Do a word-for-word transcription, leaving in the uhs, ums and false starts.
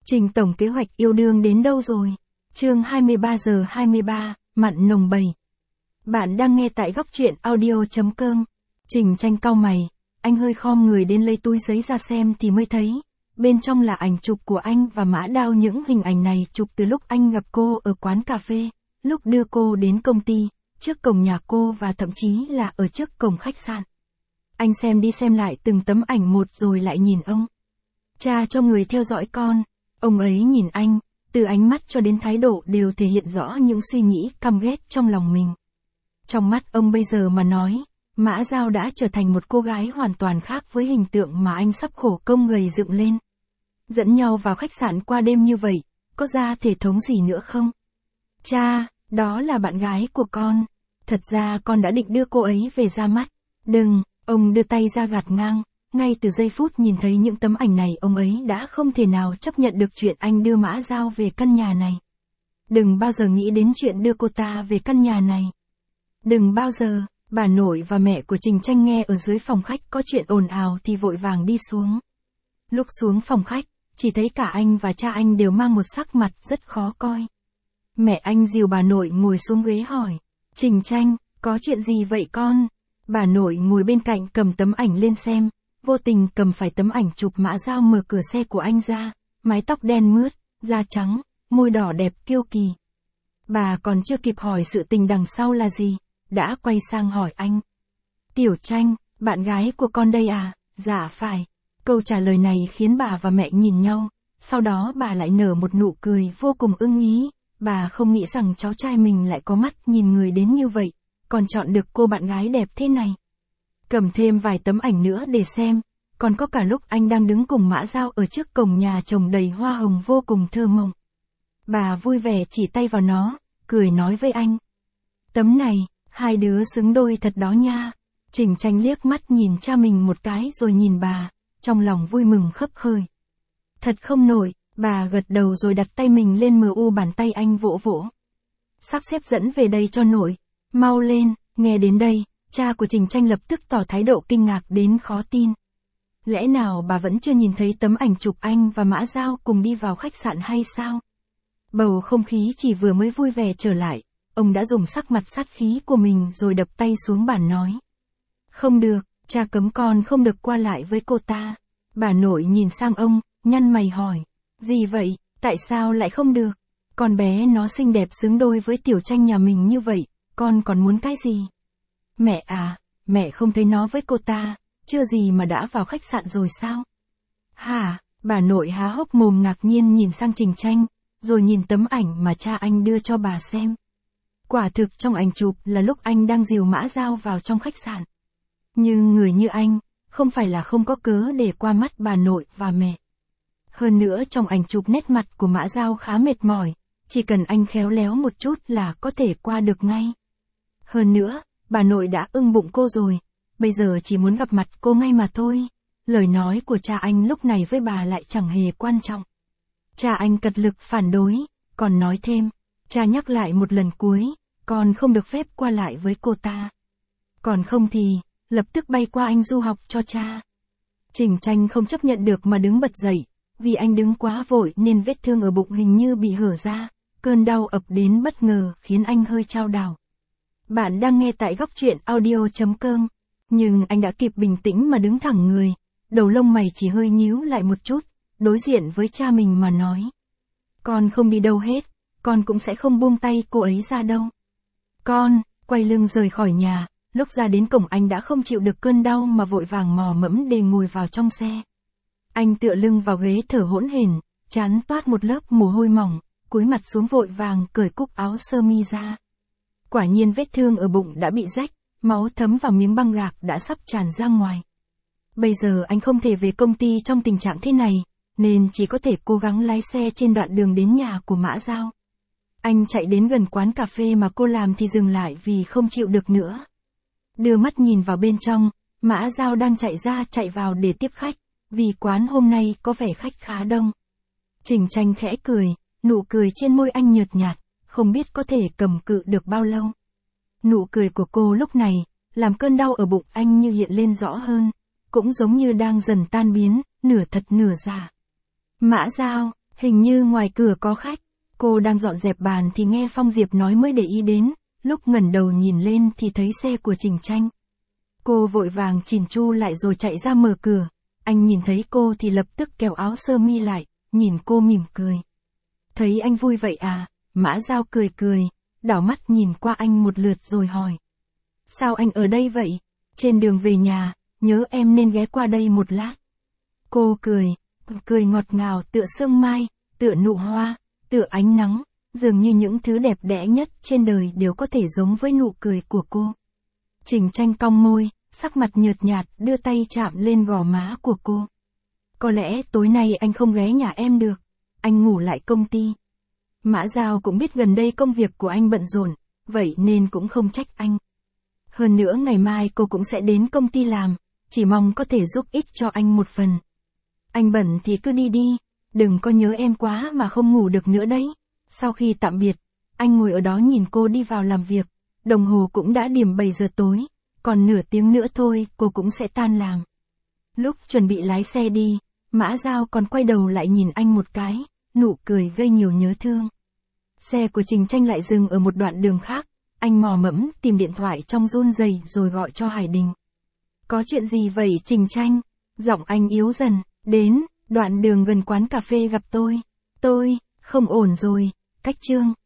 Trình tổng kế hoạch yêu đương đến đâu rồi? Chương hai mươi ba giờ hai mươi ba, mặn nồng bảy. Bạn đang nghe tại góc truyện audio chấm com. Trình Tranh cau mày, anh hơi khom người đến lấy túi giấy ra xem thì mới thấy, bên trong là ảnh chụp của anh và Mã Đao. Những hình ảnh này chụp từ lúc anh gặp cô ở quán cà phê, lúc đưa cô đến công ty, trước cổng nhà cô và thậm chí là ở trước cổng khách sạn. Anh xem đi xem lại từng tấm ảnh một rồi lại nhìn ông. Cha cho người theo dõi con, ông ấy nhìn anh, từ ánh mắt cho đến thái độ đều thể hiện rõ những suy nghĩ căm ghét trong lòng mình. Trong mắt ông bây giờ mà nói, Mã Dao đã trở thành một cô gái hoàn toàn khác với hình tượng mà anh sắp khổ công gầy dựng lên. Dẫn nhau vào khách sạn qua đêm như vậy, có ra thể thống gì nữa không? Cha, đó là bạn gái của con. Thật ra con đã định đưa cô ấy về ra mắt. Đừng, ông đưa tay ra gạt ngang. Ngay từ giây phút nhìn thấy những tấm ảnh này, ông ấy đã không thể nào chấp nhận được chuyện anh đưa Mã Dao về căn nhà này. Đừng bao giờ nghĩ đến chuyện đưa cô ta về căn nhà này. Đừng bao giờ. Bà nội và mẹ của Trình Tranh nghe ở dưới phòng khách có chuyện ồn ào thì vội vàng đi xuống. Lúc xuống phòng khách, chỉ thấy cả anh và cha anh đều mang một sắc mặt rất khó coi. Mẹ anh dìu bà nội ngồi xuống ghế hỏi, Trình Tranh, có chuyện gì vậy con? Bà nội ngồi bên cạnh cầm tấm ảnh lên xem, vô tình cầm phải tấm ảnh chụp Mã Dao mở cửa xe của anh ra, mái tóc đen mướt, da trắng, môi đỏ đẹp kiêu kỳ. Bà còn chưa kịp hỏi sự tình đằng sau là gì, đã quay sang hỏi anh. Tiểu Tranh, bạn gái của con đây à? Dạ phải. Câu trả lời này khiến bà và mẹ nhìn nhau, sau đó bà lại nở một nụ cười vô cùng ưng ý. Bà không nghĩ rằng cháu trai mình lại có mắt nhìn người đến như vậy, còn chọn được cô bạn gái đẹp thế này. Cầm thêm vài tấm ảnh nữa để xem, còn có cả lúc anh đang đứng cùng Mã Dao ở trước cổng nhà trồng đầy hoa hồng vô cùng thơ mộng. Bà vui vẻ chỉ tay vào nó, cười nói với anh. Tấm này, hai đứa xứng đôi thật đó nha. Trình Tranh liếc mắt nhìn cha mình một cái rồi nhìn bà, trong lòng vui mừng khấp khơi. Thật không nổi, bà gật đầu rồi đặt tay mình lên mờ u bàn tay anh vỗ vỗ. Sắp xếp dẫn về đây cho nội, mau lên. Nghe đến đây, cha của Trình Tranh lập tức tỏ thái độ kinh ngạc đến khó tin. Lẽ nào bà vẫn chưa nhìn thấy tấm ảnh chụp anh và Mã Dao cùng đi vào khách sạn hay sao? Bầu không khí chỉ vừa mới vui vẻ trở lại, ông đã dùng sắc mặt sát khí của mình rồi đập tay xuống bàn nói. Không được, cha cấm con không được qua lại với cô ta. Bà nội nhìn sang ông, nhăn mày hỏi. Gì vậy, tại sao lại không được? Con bé nó xinh đẹp xứng đôi với Tiểu Tranh nhà mình như vậy, con còn muốn cái gì? Mẹ à, mẹ không thấy nó với cô ta, chưa gì mà đã vào khách sạn rồi sao? Hả? Bà nội há hốc mồm ngạc nhiên nhìn sang Trình Tranh, rồi nhìn tấm ảnh mà cha anh đưa cho bà xem. Quả thực trong ảnh chụp là lúc anh đang dìu Mã Dao vào trong khách sạn. Nhưng người như anh, không phải là không có cớ để qua mắt bà nội và mẹ. Hơn nữa trong ảnh chụp nét mặt của Mã Dao khá mệt mỏi, chỉ cần anh khéo léo một chút là có thể qua được ngay. Hơn nữa, bà nội đã ưng bụng cô rồi, bây giờ chỉ muốn gặp mặt cô ngay mà thôi. Lời nói của cha anh lúc này với bà lại chẳng hề quan trọng. Cha anh cật lực phản đối, còn nói thêm, cha nhắc lại một lần cuối, con không được phép qua lại với cô ta. Còn không thì, lập tức bay qua Anh du học cho cha. Trình Tranh không chấp nhận được mà đứng bật dậy, vì anh đứng quá vội nên vết thương ở bụng hình như bị hở ra, cơn đau ập đến bất ngờ khiến anh hơi chao đảo. Bạn đang nghe tại góc truyện audio chấm com, nhưng anh đã kịp bình tĩnh mà đứng thẳng người, đầu lông mày chỉ hơi nhíu lại một chút, đối diện với cha mình mà nói. Con không đi đâu hết, con cũng sẽ không buông tay cô ấy ra đâu. Con, quay lưng rời khỏi nhà, lúc ra đến cổng anh đã không chịu được cơn đau mà vội vàng mò mẫm để ngồi vào trong xe. Anh tựa lưng vào ghế thở hỗn hển, trán toát một lớp mồ hôi mỏng, cúi mặt xuống vội vàng cởi cúc áo sơ mi ra. Quả nhiên vết thương ở bụng đã bị rách, máu thấm vào miếng băng gạc đã sắp tràn ra ngoài. Bây giờ anh không thể về công ty trong tình trạng thế này, nên chỉ có thể cố gắng lái xe trên đoạn đường đến nhà của Mã Dao. Anh chạy đến gần quán cà phê mà cô làm thì dừng lại vì không chịu được nữa. Đưa mắt nhìn vào bên trong, Mã Dao đang chạy ra chạy vào để tiếp khách, vì quán hôm nay có vẻ khách khá đông. Trình Tranh khẽ cười, nụ cười trên môi anh nhợt nhạt, không biết có thể cầm cự được bao lâu. Nụ cười của cô lúc này, làm cơn đau ở bụng anh như hiện lên rõ hơn, cũng giống như đang dần tan biến, nửa thật nửa giả. Mã Dao, Hình như ngoài cửa có khách. Cô đang dọn dẹp bàn thì nghe Phong Diệp nói mới để ý đến, lúc ngẩng đầu nhìn lên thì thấy xe của Trình Tranh. Cô vội vàng chỉn chu lại rồi chạy ra mở cửa. Anh nhìn thấy cô thì lập tức kéo áo sơ mi lại, nhìn cô mỉm cười. Thấy anh vui vậy à? Mã Dao cười cười, đảo mắt nhìn qua anh một lượt rồi hỏi. Sao anh ở đây vậy? Trên đường về nhà, nhớ em nên ghé qua đây một lát. Cô cười, cười ngọt ngào tựa sương mai, tựa nụ hoa, tựa ánh nắng, dường như những thứ đẹp đẽ nhất trên đời đều có thể giống với nụ cười của cô. Trình Tranh cong môi, sắc mặt nhợt nhạt đưa tay chạm lên gò má của cô. Có lẽ tối nay anh không ghé nhà em được, anh ngủ lại công ty. Mã Dao cũng biết gần đây công việc của anh bận rộn, vậy nên cũng không trách anh. Hơn nữa ngày mai cô cũng sẽ đến công ty làm, chỉ mong có thể giúp ích cho anh một phần. Anh bận thì cứ đi đi, đừng có nhớ em quá mà không ngủ được nữa đấy. Sau khi tạm biệt, anh ngồi ở đó nhìn cô đi vào làm việc, đồng hồ cũng đã điểm bảy giờ tối, còn nửa tiếng nữa thôi cô cũng sẽ tan làm. Lúc chuẩn bị lái xe đi, Mã Dao còn quay đầu lại nhìn anh một cái, nụ cười gây nhiều nhớ thương. Xe của Trình Tranh lại dừng ở một đoạn đường khác, anh mò mẫm tìm điện thoại trong run rẩy rồi gọi cho Hải Đình. Có chuyện gì vậy Trình Tranh? Giọng anh yếu dần, đến, đoạn đường gần quán cà phê gặp tôi. Tôi, không ổn rồi, cách Trương.